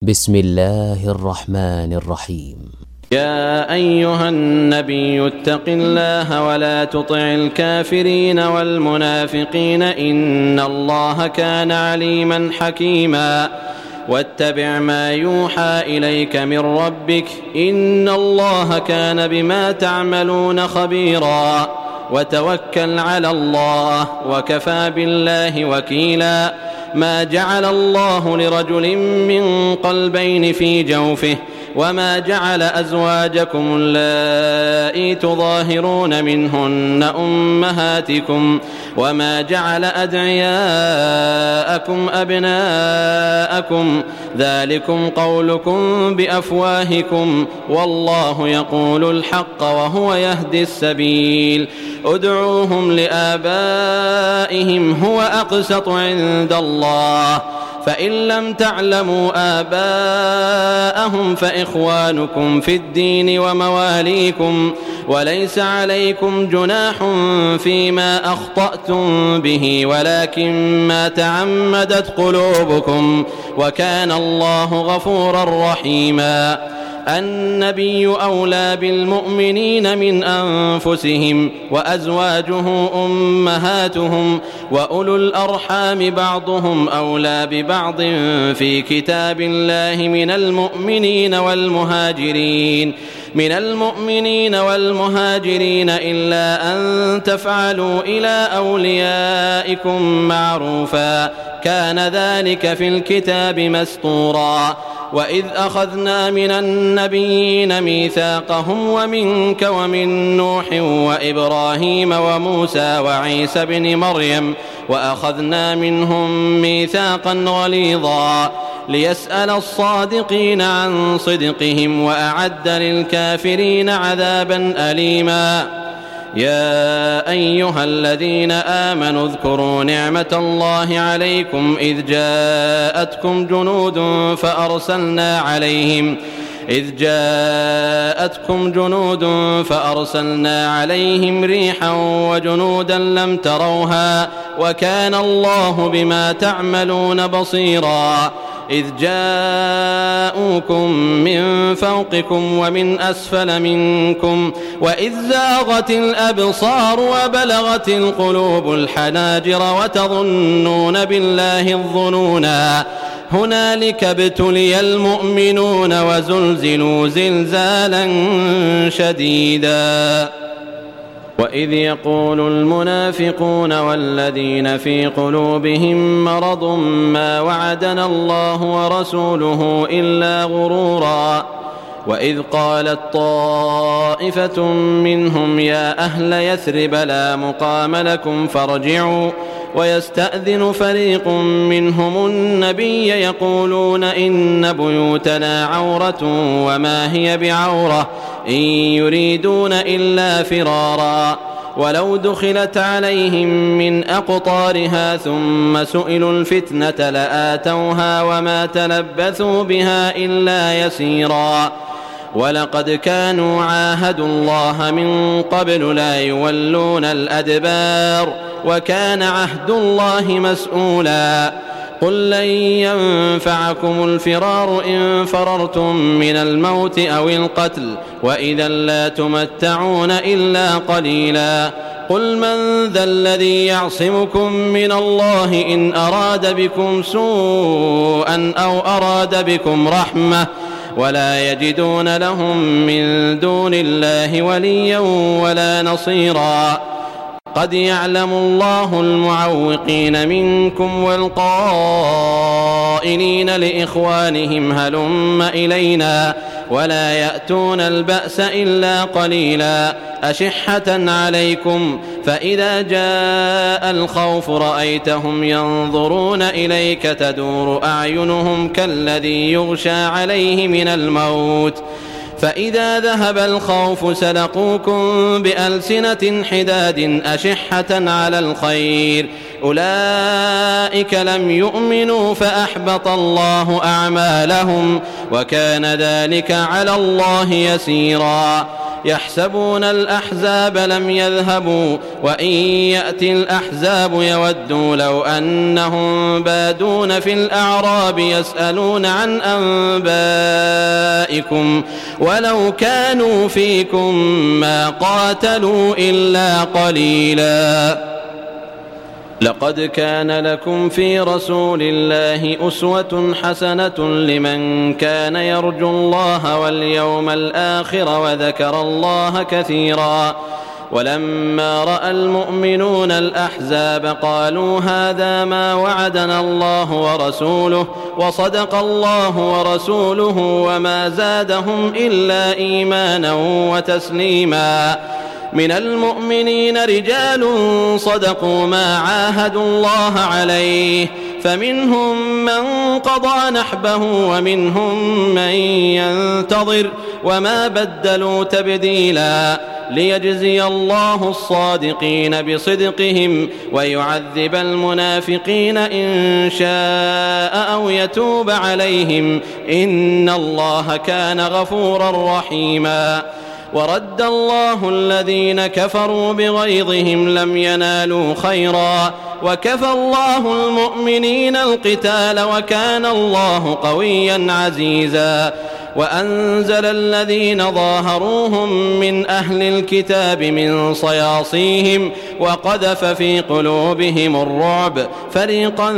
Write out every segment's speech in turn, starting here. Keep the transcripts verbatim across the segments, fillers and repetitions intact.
بسم الله الرحمن الرحيم. يا أيها النبي اتق الله ولا تطع الكافرين والمنافقين إن الله كان عليما حكيما واتبع ما يوحى إليك من ربك إن الله كان بما تعملون خبيرا وتوكل على الله وكفى بالله وكيلا ما جعل الله لرجل من قلبين في جوفه وما جعل أزواجكم اللائي تظاهرون منهن أمهاتكم وما جعل أدعياءكم أبناءكم ذلكم قولكم بأفواهكم والله يقول الحق وهو يهدي السبيل ادعوهم لآبائهم هو أقسط عند الله فإن لم تعلموا آباءهم فإخوانكم في الدين ومواليكم وليس عليكم جناح فيما أخطأتم به ولكن ما تعمدت قلوبكم وكان الله غفورا رحيما. النبي أولى بالمؤمنين من أنفسهم وأزواجه أمهاتهم وأولو الأرحام بعضهم أولى ببعض في كتاب الله من المؤمنين والمهاجرين من المؤمنين والمهاجرين إلا أن تفعلوا إلى أوليائكم معروفا كان ذلك في الكتاب مسطورا. وإذ أخذنا من النبيين ميثاقهم ومنك ومن نوح وإبراهيم وموسى وعيسى بن مريم وأخذنا منهم ميثاقا غليظا ليسأل الصادقين عن صدقهم وأعد للكافرين عذابا أليما. يا أيها الذين آمنوا اذكروا نعمة الله عليكم إذ جاءتكم جنود فأرسلنا عليهم إذ جاءتكم جنود فأرسلنا عليهم ريحا وجنودا لم تروها وكان الله بما تعملون بصيرا. إذ جاءوكم من فوقكم ومن أسفل منكم وإذ زاغت الأبصار وبلغت القلوب الحناجر وتظنون بالله الظنونا هنالك ابتلي المؤمنون وزلزلوا زلزالا شديدا. وإذ يقول المنافقون والذين في قلوبهم مرض ما وعدنا الله ورسوله إلا غرورا. وإذ قالت طائفة منهم يا أهل يثرب لا مقام لكم فارجعوا ويستأذن فريق منهم النبي يقولون إن بيوتنا عورة وما هي بعورة إن يريدون إلا فرارا ولو دخلت عليهم من أقطارها ثم سئلوا الفتنة لآتوها وما تلبثوا بها إلا يسيرا. ولقد كانوا عاهدوا الله من قبل لا يولون الأدبار وكان عهد الله مسؤولا. قل لن ينفعكم الفرار إن فررتم من الموت أو القتل وإذا لا تمتعون إلا قليلا. قل من ذا الذي يعصمكم من الله إن أراد بكم سوءا أو أراد بكم رحمة ولا يجدون لهم من دون الله وليا ولا نصيرا. قد يعلم الله المعوقين منكم والقائلين لإخوانهم هلم إلينا ولا يأتون البأس إلا قليلا أشحة عليكم فإذا جاء الخوف رأيتهم ينظرون إليك تدور أعينهم كالذي يغشى عليه من الموت فإذا ذهب الخوف سلقوكم بألسنة حداد أشحة على الخير أولئك لم يؤمنوا فأحبط الله أعمالهم وكان ذلك على الله يسيرا. يحسبون الأحزاب لم يذهبوا وإن يأتي الأحزاب يودوا لو أنهم بادون في الأعراب يسألون عن أنبائكم ولو كانوا فيكم ما قاتلوا إلا قليلا. لقد كان لكم في رسول الله أسوة حسنة لمن كان يرجو الله واليوم الآخر وذكر الله كثيرا. ولما رأى المؤمنون الأحزاب قالوا هذا ما وعدنا الله ورسوله وصدق الله ورسوله وما زادهم إلا إيمانا وتسليما. من المؤمنين رجال صدقوا ما عاهدوا الله عليه فمنهم من قضى نحبه ومنهم من ينتظر وما بدلوا تبديلا، ليجزي الله الصادقين بصدقهم ويعذب المنافقين إن شاء أو يتوب عليهم إن الله كان غفورا رحيما. ورد الله الذين كفروا بغيظهم لم ينالوا خيرا وكفى الله المؤمنين القتال وكان الله قويا عزيزا. وأنزل الذين ظاهروهم من أهل الكتاب من صياصيهم وقذف في قلوبهم الرعب فريقا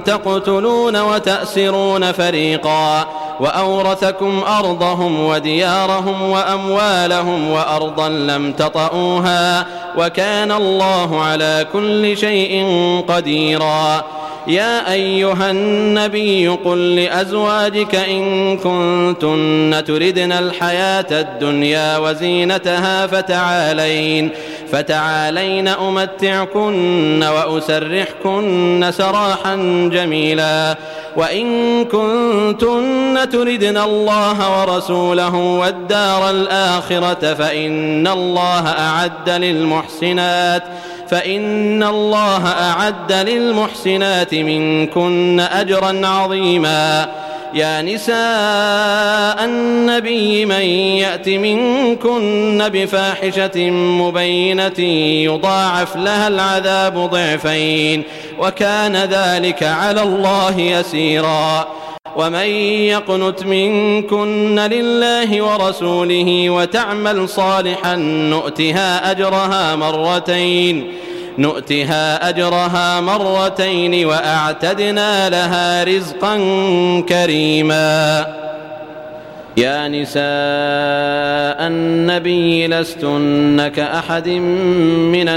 تقتلون وتأسرون فريقا وأورثكم أرضهم وديارهم وأموالهم وأرضا لم تطئوها وكان الله على كل شيء قديرا. يا أيها النبي قل لأزواجك إن كنتن تردن الحياة الدنيا وزينتها فتعالين فتعالين أمتعكن وأسرحكن سراحا جميلا. وإن كنتن تردن الله ورسوله والدار الآخرة فإن الله أعد للمحسنات فإن الله أعد للمحسنات منكن أجرا عظيما. يا نساء النبي من يأت منكن بفاحشة مبينة يضاعف لها العذاب ضعفين وكان ذلك على الله يسيرا. ومن يقنت منكن لله ورسوله وتعمل صالحا نؤتها أجرها مرتين نؤتها أجرها مرتين وأعتدنا لها رزقا كريما. يا نساء النبي لستن كأحد من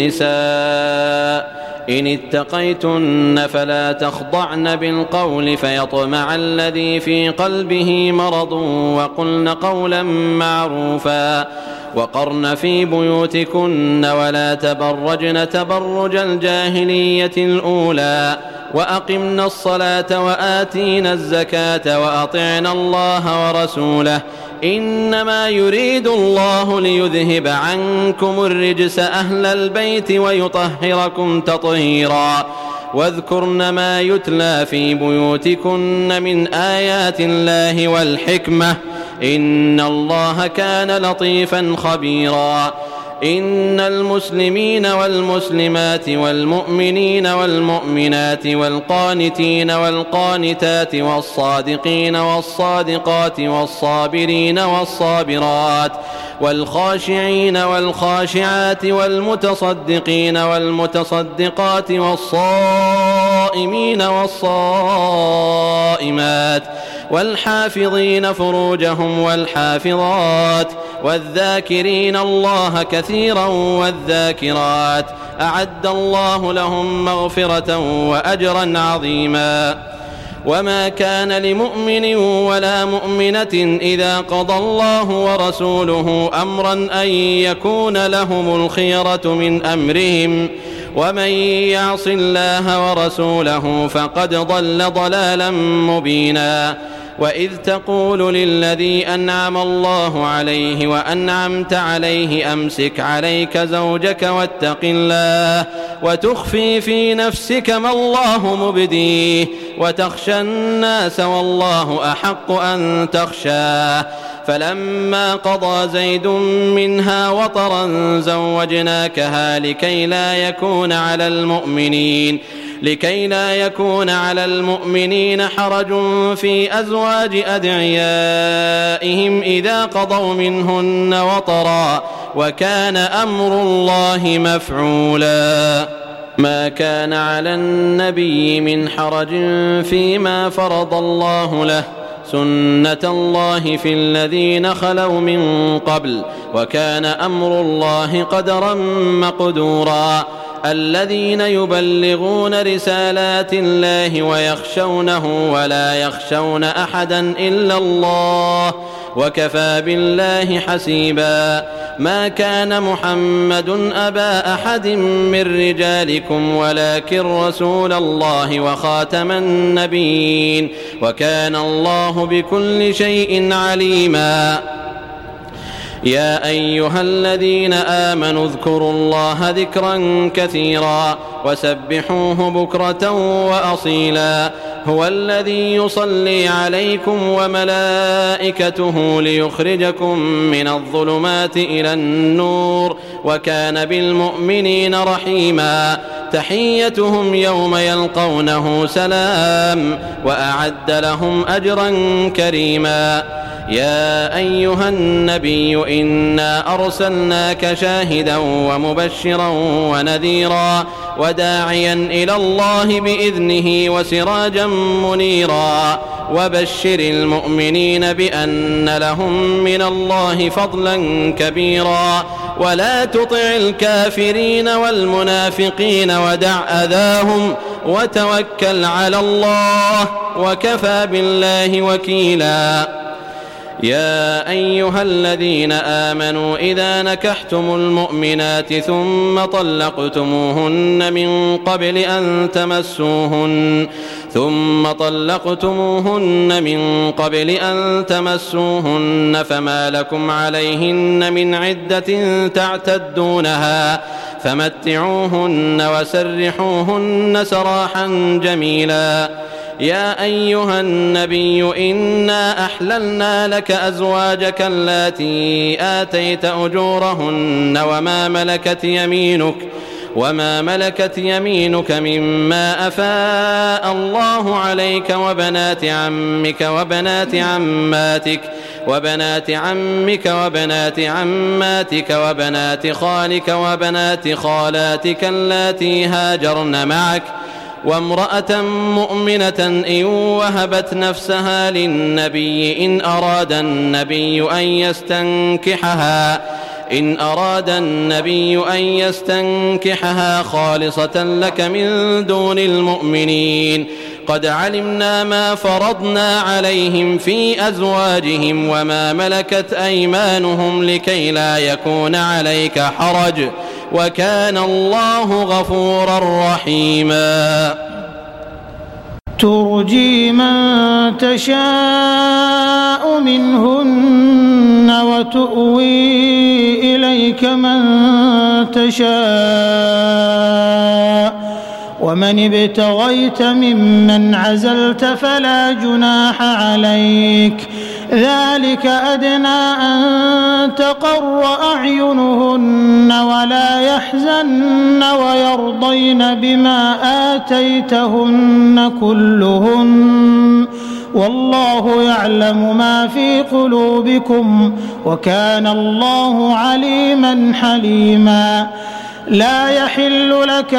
النساء إن اتقيتن فلا تخضعن بالقول فيطمع الذي في قلبه مرض وقلن قولا معروفا. وقرن في بيوتكن ولا تبرجن تبرج الجاهلية الأولى وأقمنا الصلاة وآتينا الزكاة وأطعنا الله ورسوله إنما يريد الله ليذهب عنكم الرجس أهل البيت ويطهركم تطهيرا. واذكرن ما يتلى في بيوتكن من آيات الله والحكمة إن الله كان لطيفا خبيرا. إن المسلمين والمسلمات والمؤمنين والمؤمنات والقانتين والقانتات والصادقين والصادقات والصابرين والصابرات والخاشعين والخاشعات والمتصدقين والمتصدقات والصائمين والصائمات والحافظين فروجهم والحافظات والذاكرين الله كثيرا والذاكرات أعد الله لهم مغفرة وأجرا عظيما. وما كان لمؤمن ولا مؤمنة إذا قضى الله ورسوله أمرا أن يكون لهم الخيرة من أمرهم ومن يعص الله ورسوله فقد ضل ضلالا مبينا. وإذ تقول للذي أنعم الله عليه وأنعمت عليه أمسك عليك زوجك واتق الله وتخفي في نفسك ما الله مبديه وتخشى الناس والله أحق أن تخشاه فلما قضى زيد منها وطرا زوجناكها لكي لا يكون على المؤمنين لكي لا يكون على المؤمنين حرج في أزواج أدعيائهم إذا قضوا منهن وطرا وكان أمر الله مفعولا. ما كان على النبي من حرج فيما فرض الله له، سنة الله في الذين خلوا من قبل، وكان أمر الله قدرا مقدورا. الذين يبلغون رسالات الله ويخشونه ولا يخشون أحدا إلا الله وكفى بالله حسيبا. ما كان محمد أبا أحد من رجالكم ولكن رسول الله وخاتم النبيين وكان الله بكل شيء عليما. يا أيها الذين آمنوا اذكروا الله ذكرا كثيرا وسبحوه بكرة وأصيلا. هو الذي يصلي عليكم وملائكته ليخرجكم من الظلمات إلى النور وكان بالمؤمنين رحيما. تحيتهم يوم يلقونه سلام وأعد لهم أجرا كريما. يا أيها النبي إنا أرسلناك شاهدا ومبشرا ونذيرا وداعيا إلى الله بإذنه وسراجا منيرا. وبشر المؤمنين بأن لهم من الله فضلا كبيرا. ولا تطع الكافرين والمنافقين ودع أذاهم وتوكل على الله وكفى بالله وكيلا. يا أيها الذين آمنوا إذا نكحتم المؤمنات ثم طلقتموهن من قبل أن تمسوهن ثم طلقتموهن من قبل أن تمسوهن فما لكم عليهن من عدة تعتدونها فمتعوهن وسرحوهن سراحا جميلا. يا أيها النبي إنا أحللنا لك أزواجك اللاتي آتيت أجورهن وما ملكت يمينك وما ملكت يمينك مما أفاء الله عليك وبنات عمك وبنات عماتك وبنات عمك وبنات عماتك وبنات خالك وبنات خالاتك اللاتي هاجرن معك وامرأة مؤمنة إن وهبت نفسها للنبي إن أراد النبي أن يستنكحها إن أراد النبي أن يستنكحها خالصة لك من دون المؤمنين. قد علمنا ما فرضنا عليهم في أزواجهم وما ملكت أيمانهم لكي لا يكون عليك حرج وكان الله غفورا رحيما. ترجي من تشاء منهن وتؤوي إليك من تشاء ومن ابتغيت ممن عزلت فلا جناح عليك. ذلك أدنى أن تقر أعينهن ولا يحزن ويرضين بما آتيتهن كلهن والله يعلم ما في قلوبكم وكان الله عليما حليما. لا يحل لك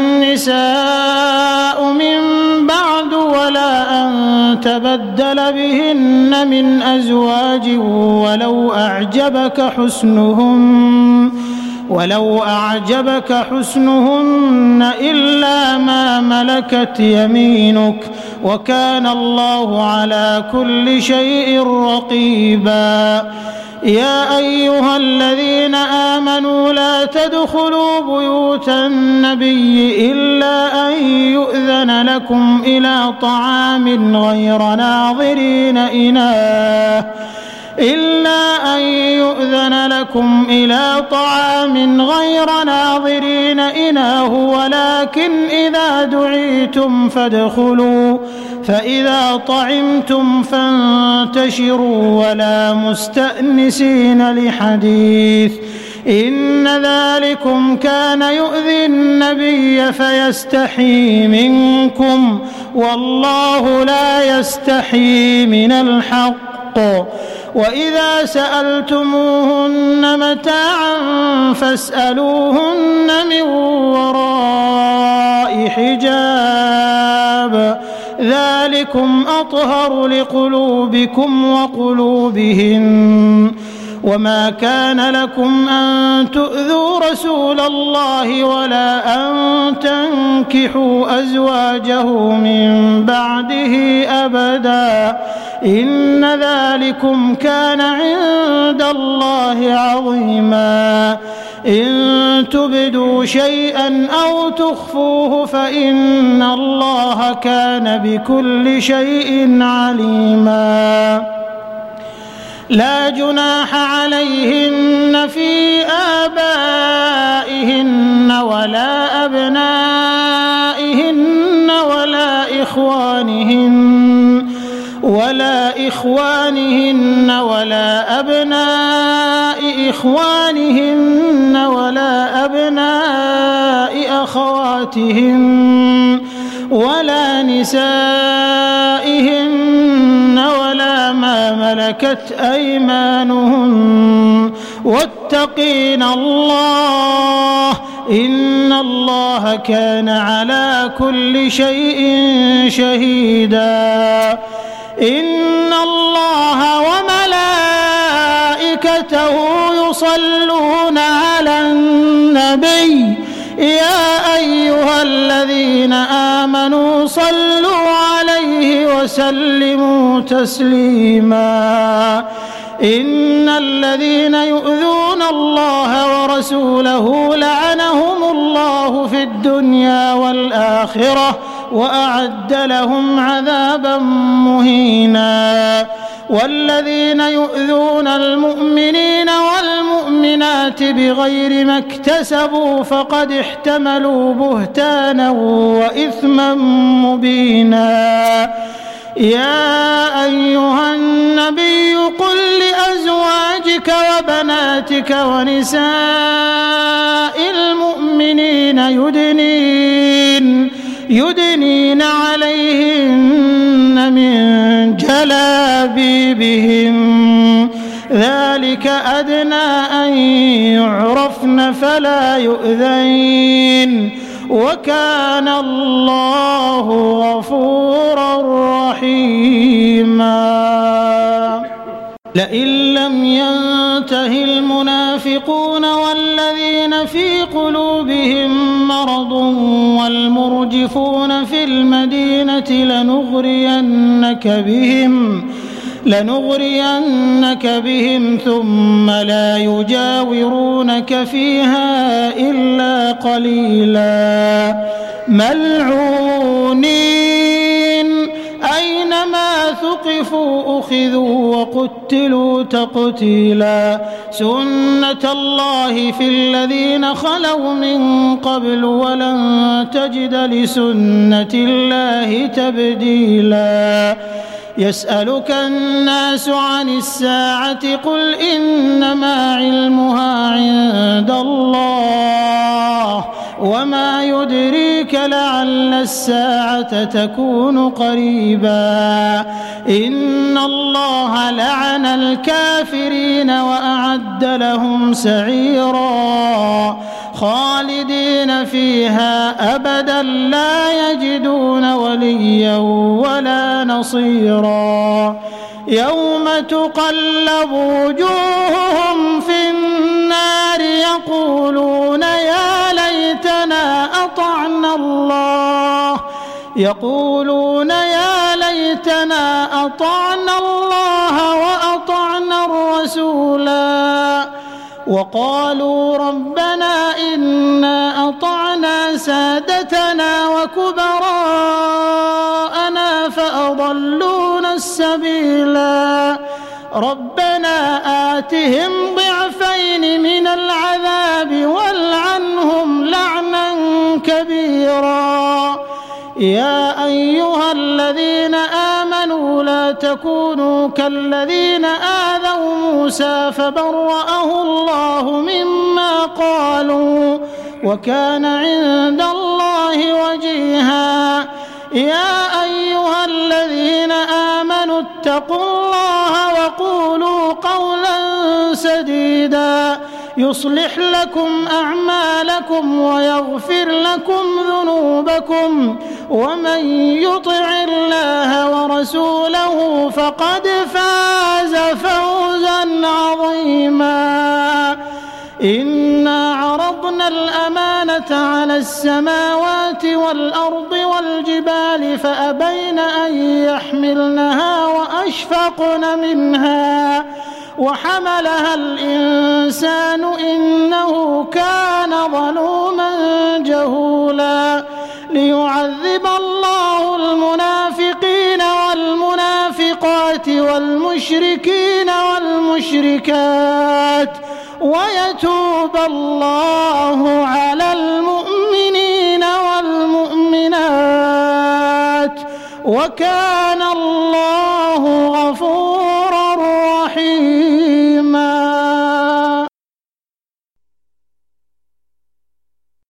النساء من بعد ولا أن تبدل بهن من أزواج ولو أعجبك حسنهن ولو أعجبك حسنهن إلا ما ملكت يمينك وكان الله على كل شيء رقيبا. يا أيها الذين آمنوا لا تدخلوا بيوت النبي إلا أن يؤذن لكم إلى طعام غير ناظرين إناه إلا أن يؤذن لكم إلى طعام غير ناظرين إناه ولكن إذا دعيتم فادخلوا فإذا طعمتم فانتشروا ولا مستأنسين لحديث إن ذلكم كان يؤذي النبي فيستحيي منكم والله لا يستحيي من الحق وإذا سألتموهن متاعا فاسألوهن من وراء حجاب ذلكم أطهر لقلوبكم وقلوبهن وما كان لكم أن تؤذوا رسول الله ولا أن تنكحوا أزواجه من بعده أبدا إن ذلكم كان عند الله عظيما إن تبدوا شيئا أو تخفوه فإن الله كان بكل شيء عليما لا جناح عليهن في آبائهن ولا أبنائهن ولا إخوانهن ولا إخوانهن ولا أبناء إخوانهن ولا أبناء أخواتهن ولا نسائهن ولا ما ملكت أيمانهن واتقين الله إن الله كان على كل شيء شهيدا إن الله وملائكته يصلون على النبي يا أيها الذين آمنوا صلوا عليه وسلموا تسليما إن الذين يؤذون الله ورسوله لعنهم الله في الدنيا والآخرة وأعد لهم عذابا مهينا والذين يؤذون المؤمنين والمؤمنات بغير ما اكتسبوا فقد احتملوا بهتانا وإثما مبينا يا أيها النبي قل لأزواجك وبناتك ونساء المؤمنين يدنين يدنين عليهن من جلابيبهم ذلك أدنى أن يعرفن فلا يؤذين وكان الله غفورا رحيما لئن لم ينته المنافقون والذين في قلوبهم مرض والمرجفون في المدينة لنغرينك بهم لنغرينك بهم ثم لا يجاورونك فيها إلا قليلا ملعونين أينما ثقفوا أخذوا وقتلوا تقتيلا سنة الله في الذين خلوا من قبل ولن تجد لسنة الله تبديلا يسألك الناس عن الساعة قل إنما علمها عند الله وما يدريك لعل الساعة تكون قريبا إن الله لعن الكافرين وأعد لهم سعيرا خالدين فيها أبدا لا يجدون وليا ولا نصيرا يوم تقلب وجوههم في النار يقولون يا ليتنا أطعنا الله يقولون يا ليتنا أطعنا الله وأطعنا الرسولا وقالوا ربنا إنا أطعنا سادتنا وكبراءنا فأضلونا السبيلا ربنا آتهم ضعفين من العذاب والعنهم لعنا كبيرا. يا أيها الذين آمنوا لا تكونوا كالذين آذوا موسى فبرأه الله مما قالوا وكان عند الله وجيها. يا أيها الذين آمنوا اتقوا الله وقولوا قولا سديدا يصلح لكم أعمالكم ويغفر لكم ذنوبكم ومن يطع الله ورسوله فقد فاز فوزا عظيما. إنا عرضنا الأمانة على السماوات والأرض والجبال فأبين أن يحملنها وأشفقن منها وحملها الإنسان إنه كان ظلوما جهولا. ليعذب الله المنافقين والمنافقات والمشركين والمشركات ويتوب الله على المؤمنين والمؤمنات وكان الله